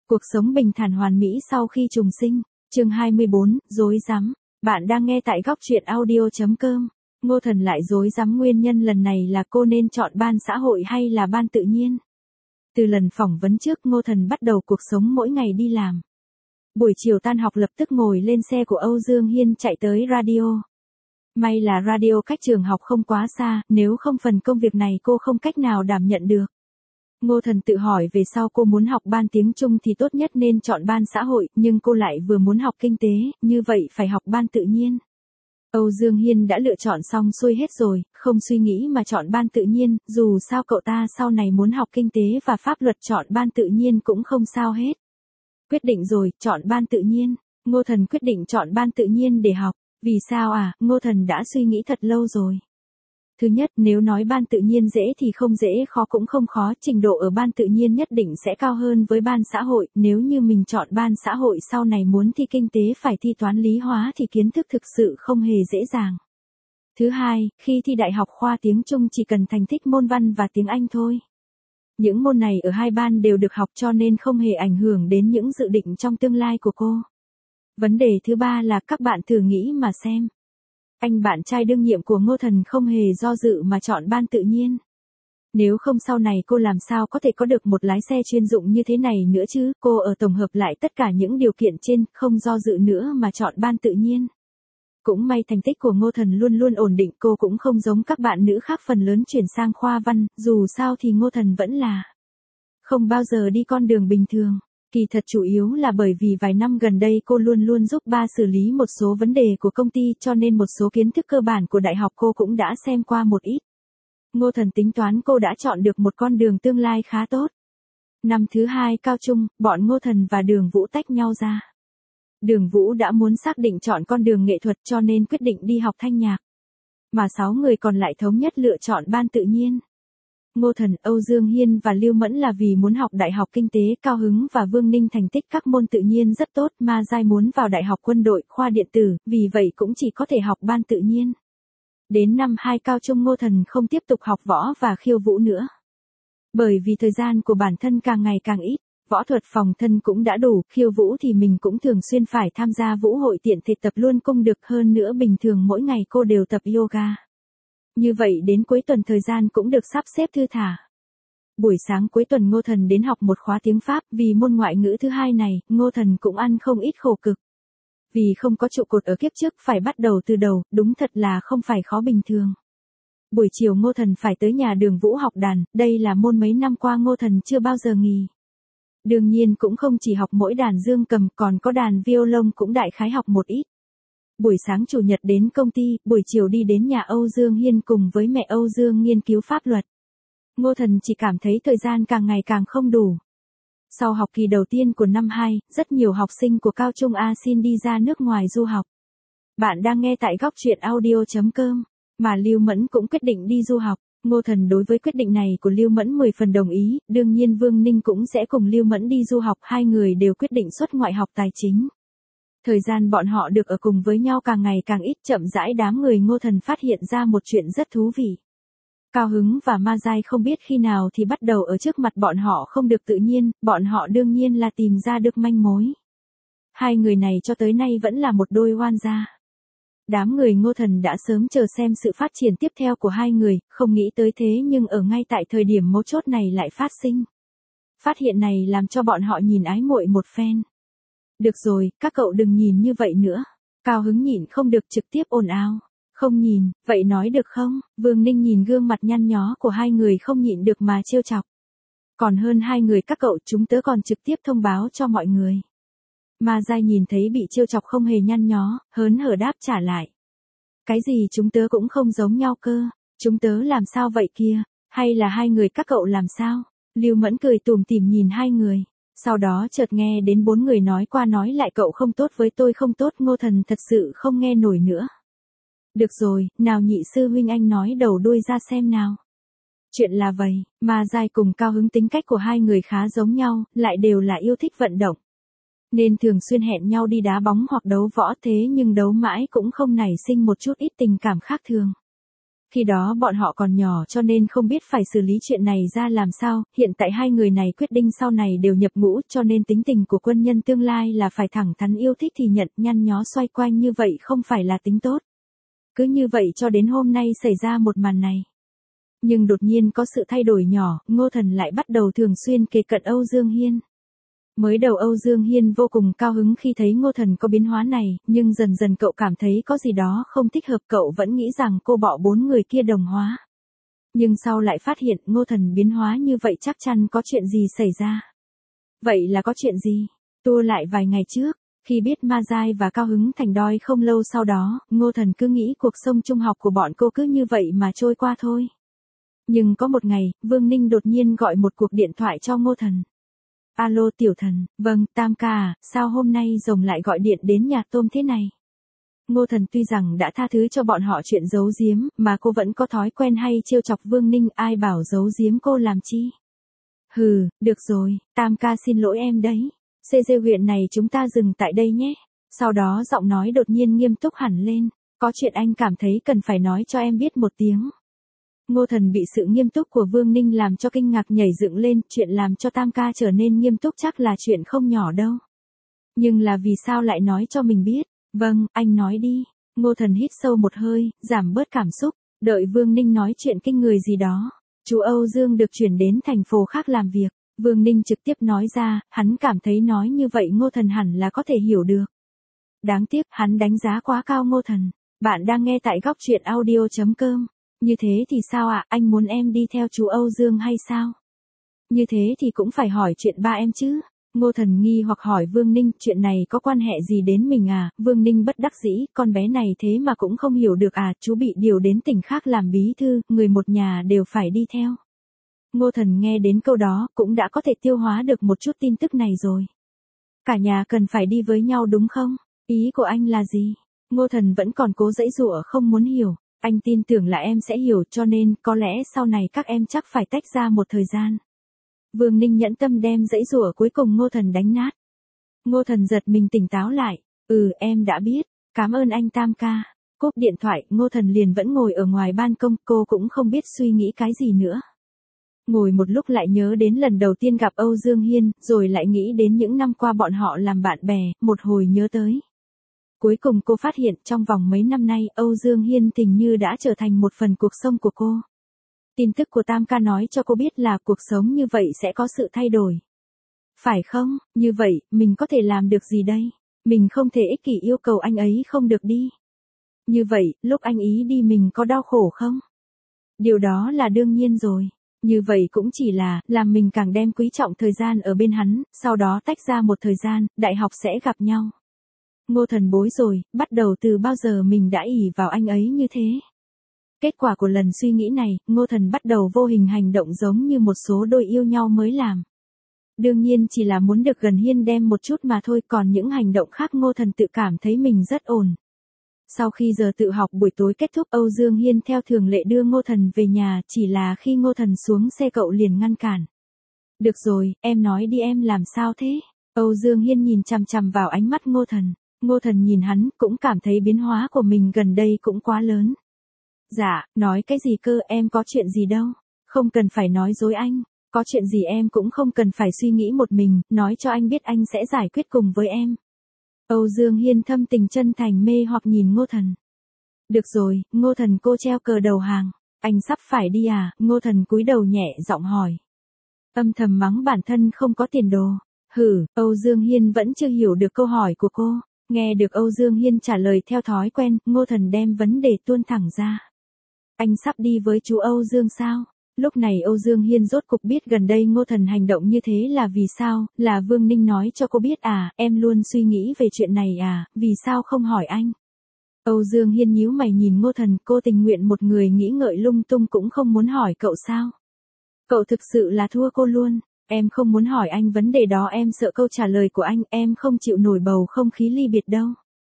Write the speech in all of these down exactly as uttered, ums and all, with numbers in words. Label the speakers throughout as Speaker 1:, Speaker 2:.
Speaker 1: Cuộc sống bình thản hoàn mỹ sau khi trùng sinh. Chương hai mươi bốn, rối rắm. Bạn đang nghe tại góc truyện audio chấm com. Ngô Thần lại rối rắm, nguyên nhân lần này là cô nên chọn ban xã hội hay là ban tự nhiên. Từ lần phỏng vấn trước, Ngô Thần bắt đầu cuộc sống mỗi ngày đi làm. Buổi chiều tan học lập tức ngồi lên xe của Âu Dương Hiên chạy tới radio. May là radio cách trường học không quá xa, nếu không phần công việc này cô không cách nào đảm nhận được. Ngô Thần tự hỏi về sau cô muốn học ban tiếng Trung thì tốt nhất nên chọn ban xã hội, nhưng cô lại vừa muốn học kinh tế, như vậy phải học ban tự nhiên. Âu Dương Hiên đã lựa chọn xong xuôi hết rồi, không suy nghĩ mà chọn ban tự nhiên, dù sao cậu ta sau này muốn học kinh tế và pháp luật chọn ban tự nhiên cũng không sao hết. Quyết định rồi, chọn ban tự nhiên. Ngô Thần quyết định chọn ban tự nhiên để học. Vì sao à? Ngô Thần đã suy nghĩ thật lâu rồi. Thứ nhất, nếu nói ban tự nhiên dễ thì không dễ, khó cũng không khó, trình độ ở ban tự nhiên nhất định sẽ cao hơn với ban xã hội, nếu như mình chọn ban xã hội sau này muốn thi kinh tế phải thi toán lý hóa thì kiến thức thực sự không hề dễ dàng. Thứ hai, khi thi đại học khoa tiếng Trung chỉ cần thành tích môn văn và tiếng Anh thôi. Những môn này ở hai ban đều được học cho nên không hề ảnh hưởng đến những dự định trong tương lai của cô. Vấn đề thứ ba là các bạn thử nghĩ mà xem. Anh bạn trai đương nhiệm của Ngô Thần không hề do dự mà chọn ban tự nhiên. Nếu không sau này cô làm sao có thể có được một lái xe chuyên dụng như thế này nữa chứ, cô ở tổng hợp lại tất cả những điều kiện trên, không do dự nữa mà chọn ban tự nhiên. Cũng may thành tích của Ngô Thần luôn luôn ổn định, cô cũng không giống các bạn nữ khác phần lớn chuyển sang khoa văn, dù sao thì Ngô Thần vẫn là không bao giờ đi con đường bình thường. Kỳ thật chủ yếu là bởi vì vài năm gần đây cô luôn luôn giúp ba xử lý một số vấn đề của công ty cho nên một số kiến thức cơ bản của đại học cô cũng đã xem qua một ít. Ngô Thần tính toán cô đã chọn được một con đường tương lai khá tốt. Năm thứ hai cao trung, bọn Ngô Thần và Đường Vũ tách nhau ra. Đường Vũ đã muốn xác định chọn con đường nghệ thuật cho nên quyết định đi học thanh nhạc. Mà sáu người còn lại thống nhất lựa chọn ban tự nhiên. Ngô Thần, Âu Dương Hiên và Lưu Mẫn là vì muốn học đại học kinh tế, Cao Hứng và Vương Ninh thành tích các môn tự nhiên rất tốt, Ma Giai muốn vào đại học quân đội, khoa điện tử, vì vậy cũng chỉ có thể học ban tự nhiên. Đến năm hai cao trung Ngô Thần không tiếp tục học võ và khiêu vũ nữa. Bởi vì thời gian của bản thân càng ngày càng ít, võ thuật phòng thân cũng đã đủ, khiêu vũ thì mình cũng thường xuyên phải tham gia vũ hội tiện thể tập luôn cung được, hơn nữa bình thường mỗi ngày cô đều tập yoga. Như vậy đến cuối tuần thời gian cũng được sắp xếp thư thả. Buổi sáng cuối tuần Ngô Thần đến học một khóa tiếng Pháp, vì môn ngoại ngữ thứ hai này, Ngô Thần cũng ăn không ít khổ cực. Vì không có trụ cột ở kiếp trước phải bắt đầu từ đầu, đúng thật là không phải khó bình thường. Buổi chiều Ngô Thần phải tới nhà Đường Vũ học đàn, đây là môn mấy năm qua Ngô Thần chưa bao giờ nghỉ. Đương nhiên cũng không chỉ học mỗi đàn dương cầm, còn có đàn violon cũng đại khái học một ít. Buổi sáng chủ nhật đến công ty, buổi chiều đi đến nhà Âu Dương Hiên cùng với mẹ Âu Dương nghiên cứu pháp luật. Ngô Thần chỉ cảm thấy thời gian càng ngày càng không đủ. Sau học kỳ đầu tiên của năm hai, rất nhiều học sinh của Cao Trung A xin đi ra nước ngoài du học. Bạn đang nghe tại góc truyện audio chấm com, mà Lưu Mẫn cũng quyết định đi du học. Ngô Thần đối với quyết định này của Lưu Mẫn mười phần đồng ý, đương nhiên Vương Ninh cũng sẽ cùng Lưu Mẫn đi du học, hai người đều quyết định xuất ngoại học tài chính. Thời gian bọn họ được ở cùng với nhau càng ngày càng ít, chậm rãi đám người Ngô Thần phát hiện ra một chuyện rất thú vị. Cao Hứng và Ma Giai không biết khi nào thì bắt đầu ở trước mặt bọn họ không được tự nhiên, bọn họ đương nhiên là tìm ra được manh mối. Hai người này cho tới nay vẫn là một đôi oan gia. Đám người Ngô Thần đã sớm chờ xem sự phát triển tiếp theo của hai người, không nghĩ tới thế nhưng ở ngay tại thời điểm mấu chốt này lại phát sinh. Phát hiện này làm cho bọn họ nhìn ái muội một phen. Được rồi, các cậu đừng nhìn như vậy nữa. Cao Hứng nhịn không được trực tiếp ồn ào. Không nhìn, vậy nói được không? Vương Ninh nhìn gương mặt nhăn nhó của hai người không nhịn được mà trêu chọc. Còn hơn hai người các cậu, chúng tớ còn trực tiếp thông báo cho mọi người. Ma Giai nhìn thấy bị trêu chọc không hề nhăn nhó, hớn hở đáp trả lại. Cái gì chúng tớ cũng không giống nhau cơ. Chúng tớ làm sao vậy kia? Hay là hai người các cậu làm sao? Lưu Mẫn cười tủm tỉm nhìn hai người. Sau đó chợt nghe đến bốn người nói qua nói lại cậu không tốt với tôi không tốt, Ngô Thần thật sự không nghe nổi nữa. Được rồi, nào nhị sư huynh anh nói đầu đuôi ra xem nào. Chuyện là vậy, Ma Giai cùng Cao Hứng tính cách của hai người khá giống nhau, lại đều là yêu thích vận động. Nên thường xuyên hẹn nhau đi đá bóng hoặc đấu võ, thế nhưng đấu mãi cũng không nảy sinh một chút ít tình cảm khác thường. Khi đó bọn họ còn nhỏ cho nên không biết phải xử lý chuyện này ra làm sao, hiện tại hai người này quyết định sau này đều nhập ngũ cho nên tính tình của quân nhân tương lai là phải thẳng thắn, yêu thích thì nhận, nhăn nhó xoay quanh như vậy không phải là tính tốt. Cứ như vậy cho đến hôm nay xảy ra một màn này. Nhưng đột nhiên có sự thay đổi nhỏ, Ngô Thần lại bắt đầu thường xuyên kề cận Âu Dương Hiên. Mới đầu Âu Dương Hiên vô cùng cao hứng khi thấy Ngô Thần có biến hóa này, nhưng dần dần cậu cảm thấy có gì đó không thích hợp, cậu vẫn nghĩ rằng cô bỏ bốn người kia đồng hóa. Nhưng sau lại phát hiện Ngô Thần biến hóa như vậy chắc chắn có chuyện gì xảy ra. Vậy là có chuyện gì? Tua lại vài ngày trước, khi biết Ma Giai và Cao Hứng thành đôi không lâu sau đó, Ngô Thần cứ nghĩ cuộc sống trung học của bọn cô cứ như vậy mà trôi qua thôi. Nhưng có một ngày, Vương Ninh đột nhiên gọi một cuộc điện thoại cho Ngô Thần. Alo Tiểu Thần, vâng, Tam ca à, sao hôm nay rồng lại gọi điện đến nhà tôm thế này? Ngô Thần tuy rằng đã tha thứ cho bọn họ chuyện giấu giếm, mà cô vẫn có thói quen hay trêu chọc Vương Ninh, ai bảo giấu giếm cô làm chi? Hừ, được rồi, Tam ca xin lỗi em đấy. xê giê huyện này chúng ta dừng tại đây nhé. Sau đó giọng nói đột nhiên nghiêm túc hẳn lên, có chuyện anh cảm thấy cần phải nói cho em biết một tiếng. Ngô Thần bị sự nghiêm túc của Vương Ninh làm cho kinh ngạc, nhảy dựng lên, chuyện làm cho Tam ca trở nên nghiêm túc chắc là chuyện không nhỏ đâu. Nhưng là vì sao lại nói cho mình biết? Vâng, anh nói đi. Ngô Thần hít sâu một hơi, giảm bớt cảm xúc, đợi Vương Ninh nói chuyện kinh người gì đó. Chú Âu Dương được chuyển đến thành phố khác làm việc. Vương Ninh trực tiếp nói ra, hắn cảm thấy nói như vậy Ngô Thần hẳn là có thể hiểu được. Đáng tiếc, hắn đánh giá quá cao Ngô Thần. Bạn đang nghe tại góc truyện audio chấm com. Như thế thì sao ạ, à? Anh muốn em đi theo chú Âu Dương hay sao? Như thế thì cũng phải hỏi chuyện ba em chứ. Ngô Thần nghi hoặc hỏi Vương Ninh, chuyện này có quan hệ gì đến mình à? Vương Ninh bất đắc dĩ, con bé này thế mà cũng không hiểu được à, chú bị điều đến tỉnh khác làm bí thư, người một nhà đều phải đi theo. Ngô Thần nghe đến câu đó, cũng đã có thể tiêu hóa được một chút tin tức này rồi. Cả nhà cần phải đi với nhau đúng không? Ý của anh là gì? Ngô Thần vẫn còn cố giãy giụa không muốn hiểu. Anh tin tưởng là em sẽ hiểu cho nên có lẽ sau này các em chắc phải tách ra một thời gian. Vương Ninh nhẫn tâm đem giãy giụa cuối cùng Ngô Thần đánh nát. Ngô Thần giật mình tỉnh táo lại. Ừ em đã biết, cảm ơn anh Tam ca. Cúp điện thoại, Ngô Thần liền vẫn ngồi ở ngoài ban công, cô cũng không biết suy nghĩ cái gì nữa. Ngồi một lúc lại nhớ đến lần đầu tiên gặp Âu Dương Hiên, rồi lại nghĩ đến những năm qua bọn họ làm bạn bè, một hồi nhớ tới. Cuối cùng cô phát hiện trong vòng mấy năm nay Âu Dương Hiên tình như đã trở thành một phần cuộc sống của cô. Tin tức của Tam ca nói cho cô biết là cuộc sống như vậy sẽ có sự thay đổi. Phải không, như vậy, mình có thể làm được gì đây? Mình không thể ích kỷ yêu cầu anh ấy không được đi. Như vậy, lúc anh ý đi mình có đau khổ không? Điều đó là đương nhiên rồi. Như vậy cũng chỉ là, làm mình càng đem quý trọng thời gian ở bên hắn, sau đó tách ra một thời gian, đại học sẽ gặp nhau. Ngô Thần bối rồi, bắt đầu từ bao giờ mình đã ỷ vào anh ấy như thế. Kết quả của lần suy nghĩ này, Ngô Thần bắt đầu vô hình hành động giống như một số đôi yêu nhau mới làm. Đương nhiên chỉ là muốn được gần Hiên đem một chút mà thôi, còn những hành động khác Ngô Thần tự cảm thấy mình rất ổn. Sau khi giờ tự học buổi tối kết thúc, Âu Dương Hiên theo thường lệ đưa Ngô Thần về nhà, chỉ là khi Ngô Thần xuống xe cậu liền ngăn cản. Được rồi, em nói đi, em làm sao thế? Âu Dương Hiên nhìn chằm chằm vào ánh mắt Ngô Thần. Ngô Thần nhìn hắn, cũng cảm thấy biến hóa của mình gần đây cũng quá lớn. Dạ, nói cái gì cơ, em có chuyện gì đâu. Không cần phải nói dối anh. Có chuyện gì em cũng không cần phải suy nghĩ một mình, nói cho anh biết anh sẽ giải quyết cùng với em. Âu Dương Hiên thâm tình chân thành mê hoặc nhìn Ngô Thần. Được rồi, Ngô Thần cô treo cờ đầu hàng. Anh sắp phải đi à? Ngô Thần cúi đầu nhẹ giọng hỏi. Âm thầm mắng bản thân không có tiền đồ. Hử, Âu Dương Hiên vẫn chưa hiểu được câu hỏi của cô. Nghe được Âu Dương Hiên trả lời theo thói quen, Ngô Thần đem vấn đề tuôn thẳng ra. Anh sắp đi với chú Âu Dương sao? Lúc này Âu Dương Hiên rốt cục biết gần đây Ngô Thần hành động như thế là vì sao, là Vương Ninh nói cho cô biết à, em luôn suy nghĩ về chuyện này à, vì sao không hỏi anh? Âu Dương Hiên nhíu mày nhìn Ngô Thần, cô tình nguyện một người nghĩ ngợi lung tung cũng không muốn hỏi cậu sao? Cậu thực sự là thua cô luôn. Em không muốn hỏi anh vấn đề đó, em sợ câu trả lời của anh, em không chịu nổi bầu không khí ly biệt đâu.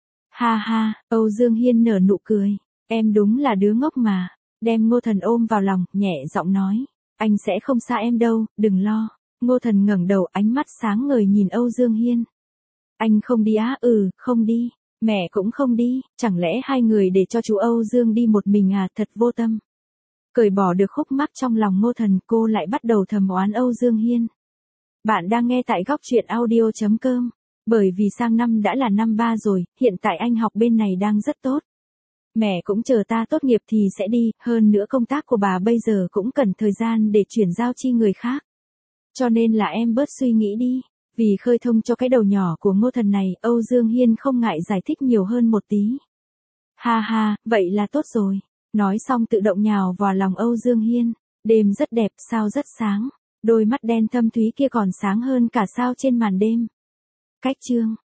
Speaker 1: Ha ha, Âu Dương Hiên nở nụ cười. Em đúng là đứa ngốc mà. Đem Ngô Thần ôm vào lòng, nhẹ giọng nói. Anh sẽ không xa em đâu, đừng lo. Ngô Thần ngẩng đầu, ánh mắt sáng ngời nhìn Âu Dương Hiên. Anh không đi á? Ừ, không đi. Mẹ cũng không đi, chẳng lẽ hai người để cho chú Âu Dương đi một mình à, thật vô tâm. Cởi bỏ được khúc mắc trong lòng Ngô Thần, cô lại bắt đầu thầm oán Âu Dương Hiên. Bạn đang nghe tại góc truyện audio.com. Bởi vì sang năm đã là năm ba rồi, hiện tại anh học bên này đang rất tốt. Mẹ cũng chờ ta tốt nghiệp thì sẽ đi, hơn nữa công tác của bà bây giờ cũng cần thời gian để chuyển giao chi người khác. Cho nên là em bớt suy nghĩ đi. Vì khơi thông cho cái đầu nhỏ của Ngô Thần này, Âu Dương Hiên không ngại giải thích nhiều hơn một tí. Ha ha, vậy là tốt rồi. Nói xong tự động nhào vào lòng Âu Dương Hiên. Đêm rất đẹp, sao rất sáng. Đôi mắt đen thâm thúy kia còn sáng hơn cả sao trên màn đêm. Cách chương